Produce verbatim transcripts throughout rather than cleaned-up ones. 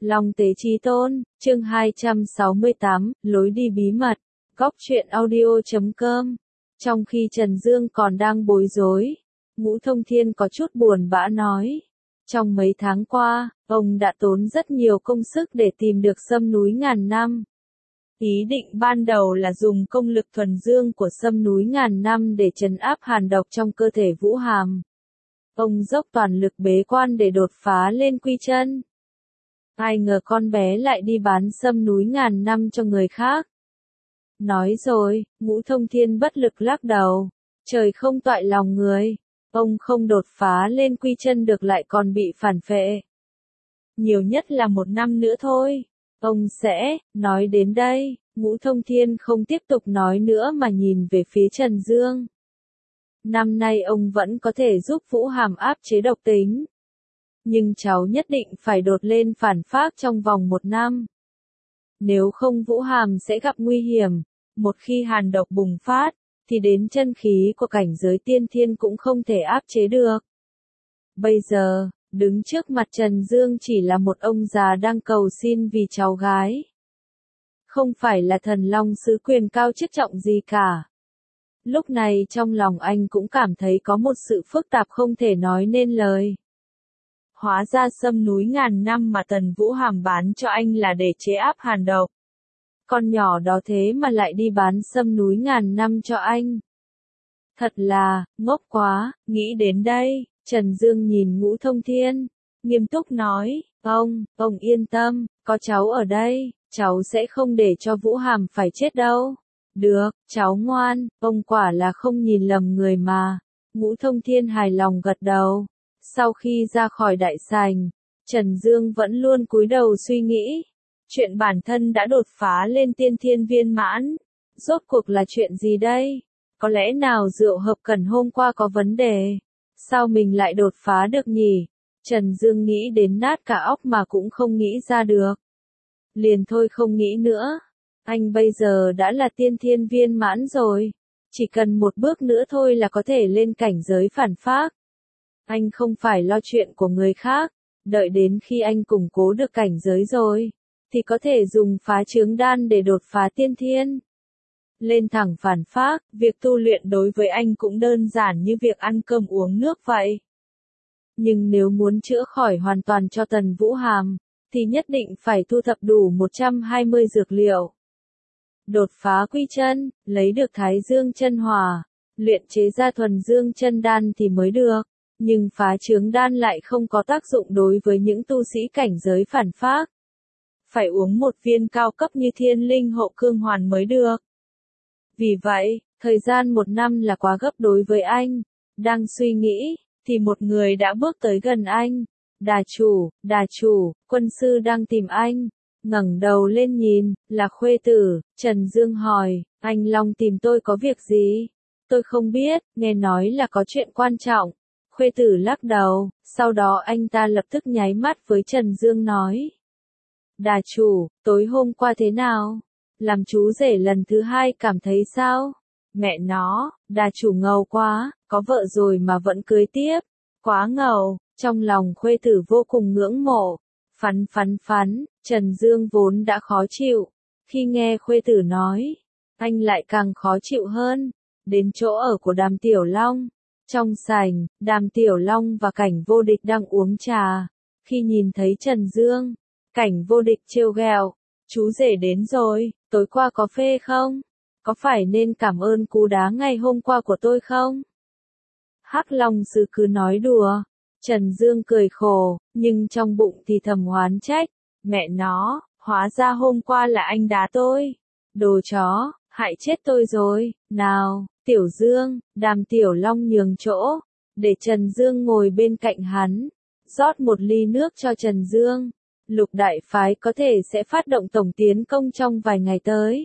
Long Tế Chí Tôn, chương hai trăm sáu mươi tám, lối đi bí mật, góc truyện audio chấm com. Trong khi Trần Dương còn đang bối rối, Ngũ Thông Thiên có chút buồn bã nói. Trong mấy tháng qua, ông đã tốn rất nhiều công sức để tìm được sâm núi ngàn năm. Ý định ban đầu là dùng công lực thuần dương của sâm núi ngàn năm để trấn áp hàn độc trong cơ thể Vũ Hàm. Ông dốc toàn lực bế quan để đột phá lên quy chân. Ai ngờ con bé lại đi bán sâm núi ngàn năm cho người khác. Nói rồi, Ngũ Thông Thiên bất lực lắc đầu. Trời không toại lòng người. Ông không đột phá lên quy chân được lại còn bị phản phệ. Nhiều nhất là một năm nữa thôi. Ông sẽ, nói đến đây, Ngũ Thông Thiên không tiếp tục nói nữa mà nhìn về phía Trần Dương. Năm nay ông vẫn có thể giúp Vũ Hàm áp chế độc tính. Nhưng cháu nhất định phải đột lên phản phác trong vòng một năm. Nếu không Vũ Hàm sẽ gặp nguy hiểm. Một khi hàn độc bùng phát, thì đến chân khí của cảnh giới tiên thiên cũng không thể áp chế được. Bây giờ, đứng trước mặt Trần Dương chỉ là một ông già đang cầu xin vì cháu gái. Không phải là thần long sứ quyền cao chức trọng gì cả. Lúc này trong lòng anh cũng cảm thấy có một sự phức tạp không thể nói nên lời. Hóa ra sâm núi ngàn năm mà Tần Vũ Hàm bán cho anh là để chế áp hàn độc. Con nhỏ đó thế mà lại đi bán sâm núi ngàn năm cho anh. Thật là, ngốc quá, nghĩ đến đây, Trần Dương nhìn Ngũ Thông Thiên, nghiêm túc nói, ông, ông yên tâm, có cháu ở đây, cháu sẽ không để cho Vũ Hàm phải chết đâu. Được, cháu ngoan, ông quả là không nhìn lầm người mà. Ngũ Thông Thiên hài lòng gật đầu. Sau khi ra khỏi đại sảnh, Trần Dương vẫn luôn cúi đầu suy nghĩ. Chuyện bản thân đã đột phá lên tiên thiên viên mãn. Rốt cuộc là chuyện gì đây? Có lẽ nào rượu hợp cần hôm qua có vấn đề? Sao mình lại đột phá được nhỉ? Trần Dương nghĩ đến nát cả óc mà cũng không nghĩ ra được. Liền thôi không nghĩ nữa. Anh bây giờ đã là tiên thiên viên mãn rồi. Chỉ cần một bước nữa thôi là có thể lên cảnh giới phản phác. Anh không phải lo chuyện của người khác. Đợi đến khi anh củng cố được cảnh giới rồi, thì có thể dùng phá chướng đan để đột phá tiên thiên. Lên thẳng phản phác, việc tu luyện đối với anh cũng đơn giản như việc ăn cơm uống nước vậy. Nhưng nếu muốn chữa khỏi hoàn toàn cho Tần Vũ Hàm, thì nhất định phải thu thập đủ một trăm hai mươi dược liệu. Đột phá quy chân, lấy được Thái Dương chân hỏa, luyện chế ra thuần dương chân đan thì mới được. Nhưng phá chướng đan lại không có tác dụng đối với những tu sĩ cảnh giới phản phác. Phải uống một viên cao cấp như thiên linh hộ cương hoàn mới được. Vì vậy, thời gian một năm là quá gấp đối với anh. Đang suy nghĩ, thì một người đã bước tới gần anh. Đà chủ, đà chủ, quân sư đang tìm anh. Ngẩng đầu lên nhìn, là Khuê Tử. Trần Dương hỏi, anh Long tìm tôi có việc gì? Tôi không biết, nghe nói là có chuyện quan trọng. Khuê Tử lắc đầu, sau đó anh ta lập tức nháy mắt với Trần Dương nói. Đà chủ, tối hôm qua thế nào? Làm chú rể lần thứ hai cảm thấy sao? Mẹ nó, đà chủ ngầu quá, có vợ rồi mà vẫn cưới tiếp. Quá ngầu, trong lòng Khuê Tử vô cùng ngưỡng mộ. Phắn phắn phắn, Trần Dương vốn đã khó chịu. Khi nghe Khuê Tử nói, anh lại càng khó chịu hơn. Đến chỗ ở của Đàm Tiểu Long. Trong sảnh, Đàm Tiểu Long và Cảnh Vô Địch đang uống trà. Khi nhìn thấy Trần Dương, Cảnh Vô Địch trêu ghẹo, chú rể đến rồi, tối qua có phê không? Có phải nên cảm ơn cú đá ngày hôm qua của tôi không? Hắc Long Sư cứ nói đùa. Trần Dương cười khổ, nhưng trong bụng thì thầm oán trách. Mẹ nó, hóa ra hôm qua là anh đá tôi. Đồ chó, hại chết tôi rồi. Nào, Tiểu Dương, Đàm Tiểu Long nhường chỗ, để Trần Dương ngồi bên cạnh hắn. Rót một ly nước cho Trần Dương. Lục đại phái có thể sẽ phát động tổng tiến công trong vài ngày tới.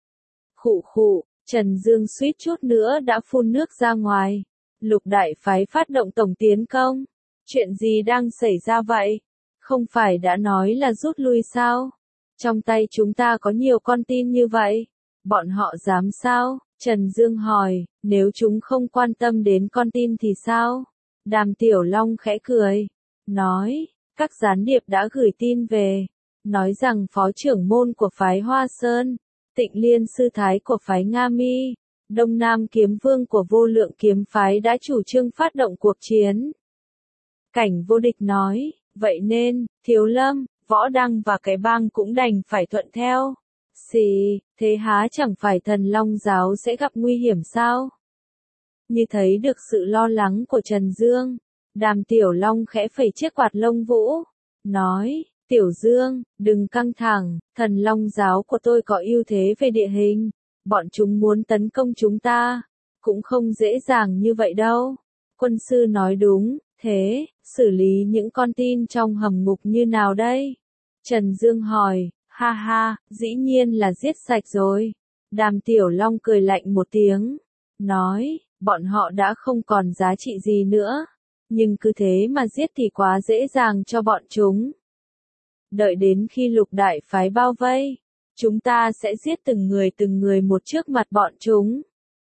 Khụ khụ, Trần Dương suýt chút nữa đã phun nước ra ngoài. Lục đại phái phát động tổng tiến công. Chuyện gì đang xảy ra vậy? Không phải đã nói là rút lui sao? Trong tay chúng ta có nhiều con tin như vậy. Bọn họ dám sao? Trần Dương hỏi, nếu chúng không quan tâm đến con tin thì sao? Đàm Tiểu Long khẽ cười. Nói, các gián điệp đã gửi tin về. nói rằng phó trưởng môn của phái Hoa Sơn, Tịnh Liên sư thái của phái Nga Mi, Đông Nam kiếm vương của Vô Lượng kiếm phái đã chủ trương phát động cuộc chiến. Cảnh Vô Địch nói, vậy nên, Thiếu Lâm, Võ Đăng và cái bang cũng đành phải thuận theo. Xì, thế há chẳng phải Thần Long giáo sẽ gặp nguy hiểm sao? Như thấy được sự lo lắng của Trần Dương, Đàm Tiểu Long khẽ phẩy chiếc quạt lông vũ, nói, Tiểu Dương, đừng căng thẳng, Thần Long giáo của tôi có ưu thế về địa hình, bọn chúng muốn tấn công chúng ta, cũng không dễ dàng như vậy đâu. Quân sư nói đúng, thế, xử lý những con tin trong hầm ngục như nào đây? Trần Dương hỏi, ha ha, dĩ nhiên là giết sạch rồi. Đàm Tiểu Long cười lạnh một tiếng, nói, bọn họ đã không còn giá trị gì nữa, nhưng cứ thế mà giết thì quá dễ dàng cho bọn chúng. Đợi đến khi lục đại phái bao vây, chúng ta sẽ giết từng người từng người một trước mặt bọn chúng.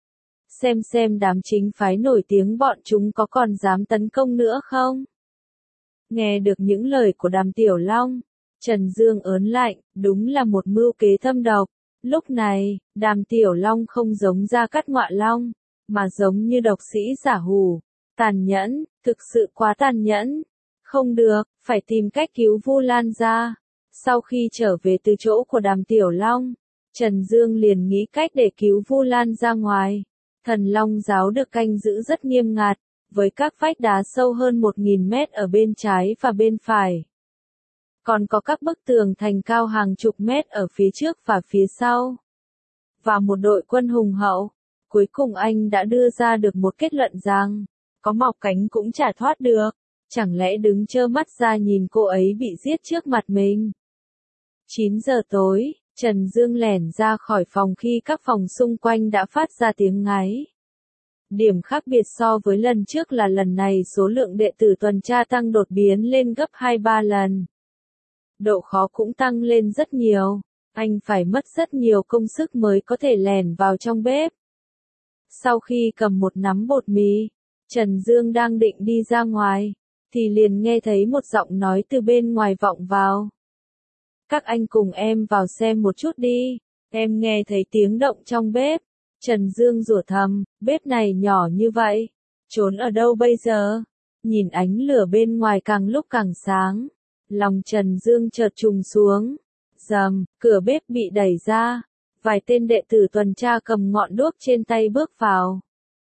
Xem xem đám chính phái nổi tiếng bọn chúng có còn dám tấn công nữa không? Nghe được những lời của Đàm Tiểu Long, Trần Dương ớn lạnh, đúng là một mưu kế thâm độc. Lúc này, Đàm Tiểu Long không giống Gia Cát Ngọa Long, mà giống như độc sĩ giả hủ, tàn nhẫn, thực sự quá tàn nhẫn. Không được, phải tìm cách cứu Vu Lan ra. Sau khi trở về từ chỗ của Đàm Tiểu Long, Trần Dương liền nghĩ cách để cứu Vu Lan ra ngoài. Thần Long giáo được canh giữ rất nghiêm ngặt, với các vách đá sâu hơn một nghìn mét ở bên trái và bên phải. Còn có các bức tường thành cao hàng chục mét ở phía trước và phía sau. Và một đội quân hùng hậu. Cuối cùng anh đã đưa ra được một kết luận rằng, có mọc cánh cũng chả thoát được. Chẳng lẽ đứng trơ mắt ra nhìn cô ấy bị giết trước mặt mình? chín giờ tối, Trần Dương lẻn ra khỏi phòng khi các phòng xung quanh đã phát ra tiếng ngáy. Điểm khác biệt so với lần trước là lần này số lượng đệ tử tuần tra tăng đột biến lên gấp hai ba lần. Độ khó cũng tăng lên rất nhiều, anh phải mất rất nhiều công sức mới có thể lẻn vào trong bếp. Sau khi cầm một nắm bột mì, Trần Dương đang định đi ra ngoài, thì liền nghe thấy một giọng nói từ bên ngoài vọng vào. Các anh cùng em vào xem một chút đi, em nghe thấy tiếng động trong bếp. Trần Dương rủa thầm, bếp này nhỏ như vậy, trốn ở đâu bây giờ? Nhìn ánh lửa bên ngoài càng lúc càng sáng, lòng Trần Dương chợt trùng xuống. Rầm, cửa bếp bị đẩy ra, vài tên đệ tử tuần tra cầm ngọn đuốc trên tay bước vào.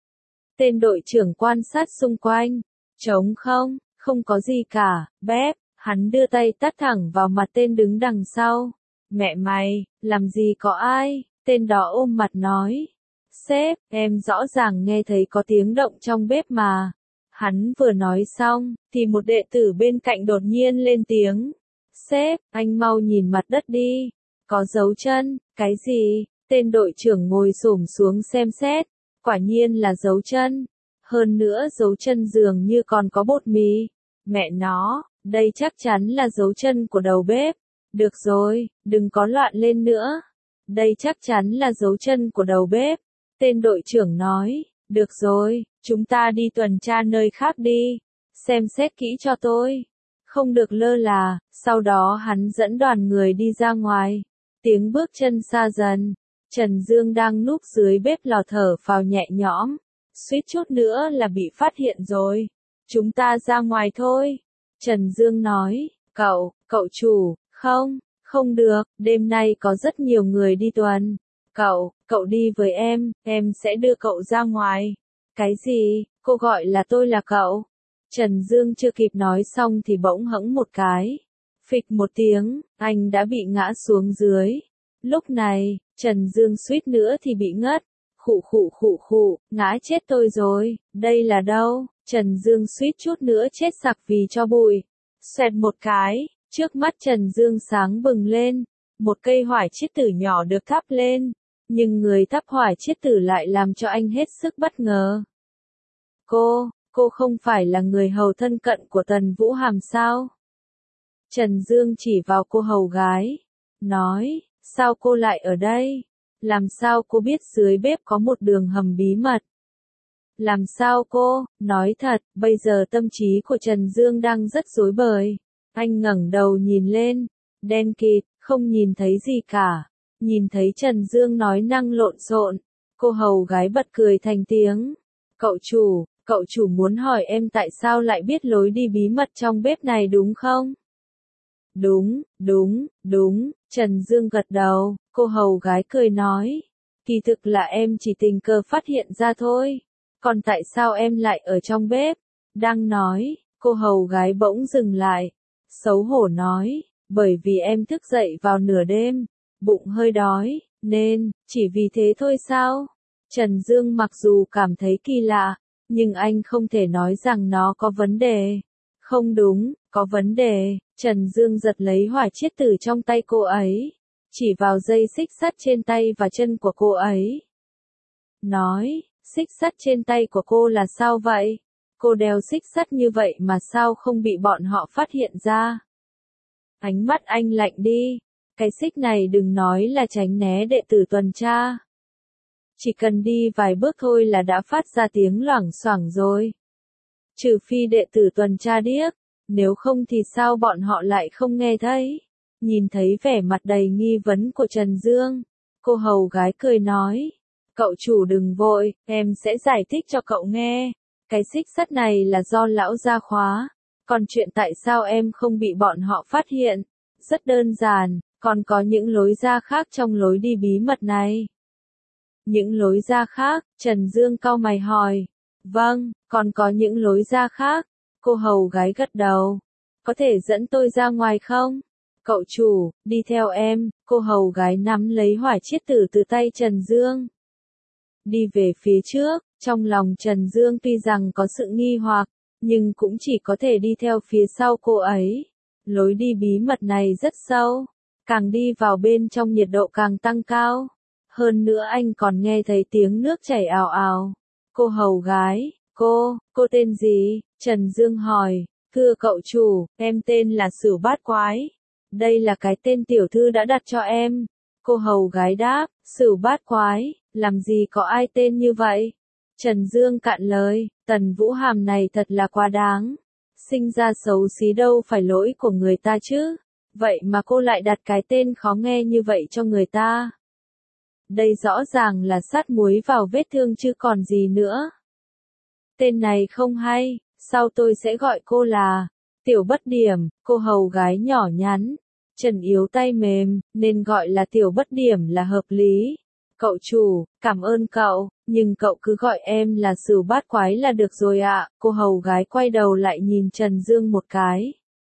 Tên đội trưởng quan sát xung quanh, trống không, không có gì cả, bếp, hắn đưa tay tát thẳng vào mặt tên đứng đằng sau. Mẹ mày, làm gì có ai? Tên đó ôm mặt nói. Sếp, em rõ ràng nghe thấy có tiếng động trong bếp mà. Hắn vừa nói xong, thì một đệ tử bên cạnh đột nhiên lên tiếng. Sếp, anh mau nhìn mặt đất đi. Có dấu chân, cái gì? Tên đội trưởng ngồi xổm xuống xem xét. Quả nhiên là dấu chân. Hơn nữa dấu chân dường như còn có bột mì. Mẹ nó, đây chắc chắn là dấu chân của đầu bếp. Được rồi, đừng có loạn lên nữa. Đây chắc chắn là dấu chân của đầu bếp. Tên đội trưởng nói, được rồi, chúng ta đi tuần tra nơi khác đi. Xem xét kỹ cho tôi. Không được lơ là, sau đó hắn dẫn đoàn người đi ra ngoài. Tiếng bước chân xa dần. Trần Dương đang núp dưới bếp lò thở phào nhẹ nhõm. Suýt chút nữa là bị phát hiện rồi. Chúng ta ra ngoài thôi. Trần Dương nói, cậu, cậu chủ, không, không được, đêm nay có rất nhiều người đi tuần. Cậu, cậu đi với em, em sẽ đưa cậu ra ngoài. Cái gì, cô gọi là tôi là cậu? Trần Dương chưa kịp nói xong thì bỗng hẫng một cái. Phịch một tiếng, anh đã bị ngã xuống dưới. Lúc này, Trần Dương suýt nữa thì bị ngất. Khụ khụ khụ khụ, ngã chết tôi rồi, đây là đâu? Trần Dương suýt chút nữa chết sặc vì cho bụi. Xoẹt một cái, trước mắt Trần Dương sáng bừng lên. Một cây hỏa chiết tử nhỏ được thắp lên. Nhưng người thắp hỏa chiết tử lại làm cho anh hết sức bất ngờ. Cô, cô không phải là người hầu thân cận của Tần Vũ Hàm sao? Trần Dương chỉ vào cô hầu gái. Nói, sao cô lại ở đây? Làm sao cô biết dưới bếp có một đường hầm bí mật? Làm sao cô? Nói thật, bây giờ tâm trí của Trần Dương đang rất rối bời. Anh ngẩng đầu nhìn lên. đen kịt, không nhìn thấy gì cả. Nhìn thấy Trần Dương nói năng lộn xộn, cô hầu gái bật cười thành tiếng. Cậu chủ, cậu chủ muốn hỏi em tại sao lại biết lối đi bí mật trong bếp này đúng không? Đúng, đúng, đúng, Trần Dương gật đầu, cô hầu gái cười nói. Kỳ thực là em chỉ tình cờ phát hiện ra thôi. Còn tại sao em lại ở trong bếp? Đang nói, cô hầu gái bỗng dừng lại. Xấu hổ nói, bởi vì em thức dậy vào nửa đêm, bụng hơi đói, nên, chỉ vì thế thôi sao? Trần Dương mặc dù cảm thấy kỳ lạ, nhưng anh không thể nói rằng nó có vấn đề. Không đúng, có vấn đề. Trần Dương giật lấy hỏa chiết từ trong tay cô ấy, chỉ vào dây xích sắt trên tay và chân của cô ấy. Nói, xích sắt trên tay của cô là sao vậy? Cô đeo xích sắt như vậy mà sao không bị bọn họ phát hiện ra? Ánh mắt anh lạnh đi, cái xích này đừng nói là tránh né đệ tử tuần tra. Chỉ cần đi vài bước thôi là đã phát ra tiếng loảng xoảng rồi. Trừ phi đệ tử tuần tra điếc, nếu không thì sao bọn họ lại không nghe thấy? Nhìn thấy vẻ mặt đầy nghi vấn của Trần Dương, cô hầu gái cười nói, cậu chủ đừng vội, em sẽ giải thích cho cậu nghe. Cái xích sắt này là do lão gia khóa, còn chuyện tại sao em không bị bọn họ phát hiện, rất đơn giản, còn có những lối ra khác trong lối đi bí mật này. Những lối ra khác, Trần Dương cau mày hỏi. Vâng, còn có những lối ra khác. Cô hầu gái gật đầu. Có thể dẫn tôi ra ngoài không? Cậu chủ, đi theo em. Cô hầu gái nắm lấy hỏa chiết tử từ tay Trần Dương. Đi về phía trước, trong lòng Trần Dương tuy rằng có sự nghi hoặc, nhưng cũng chỉ có thể đi theo phía sau cô ấy. Lối đi bí mật này rất sâu, càng đi vào bên trong nhiệt độ càng tăng cao. Hơn nữa anh còn nghe thấy tiếng nước chảy ào ào. Cô hầu gái, cô, cô tên gì? Trần Dương hỏi. Thưa cậu chủ, em tên là Sửu Bát Quái. Đây là cái tên tiểu thư đã đặt cho em. Cô hầu gái đáp, Sửu Bát Quái, làm gì có ai tên như vậy? Trần Dương cạn lời, Tần Vũ Hàm này thật là quá đáng. Sinh ra xấu xí đâu phải lỗi của người ta chứ. Vậy mà cô lại đặt cái tên khó nghe như vậy cho người ta. Đây rõ ràng là sát muối vào vết thương chứ còn gì nữa. Tên này không hay, sau tôi sẽ gọi cô là Tiểu Bất Điểm. Cô hầu gái nhỏ nhắn, chân yếu tay mềm, nên gọi là Tiểu Bất Điểm là hợp lý. Cậu chủ, cảm ơn cậu, nhưng cậu cứ gọi em là Sửu Bát Quái là được rồi ạ. Cô hầu gái quay đầu lại nhìn Trần Dương một cái.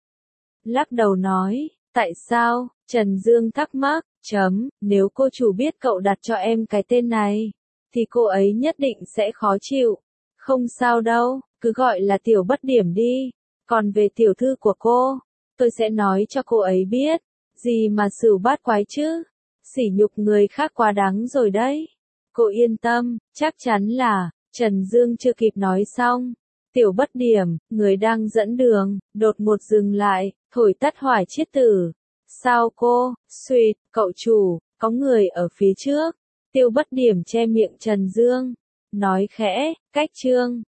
Lắc đầu nói, tại sao? Trần Dương thắc mắc, chấm, nếu cô chủ biết cậu đặt cho em cái tên này, thì cô ấy nhất định sẽ khó chịu. Không sao đâu, cứ gọi là Tiểu Bất Điểm đi. Còn về tiểu thư của cô, tôi sẽ nói cho cô ấy biết. Gì mà Sửu Bát Quái chứ? Sỉ nhục người khác quá đáng rồi đấy. Cô yên tâm, chắc chắn là, Trần Dương chưa kịp nói xong. Tiểu Bất Điểm, người đang dẫn đường, đột ngột dừng lại, thổi tắt hỏa chiết tử. Sao cô, suýt, cậu chủ, có người ở phía trước. Tiểu Bất Điểm che miệng Trần Dương, nói khẽ, cách chương.